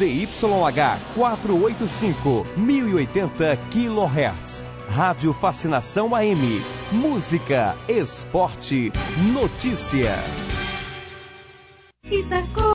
ZYH 485, 1080 kHz. Rádio Fascinação AM. Música, esporte, notícia.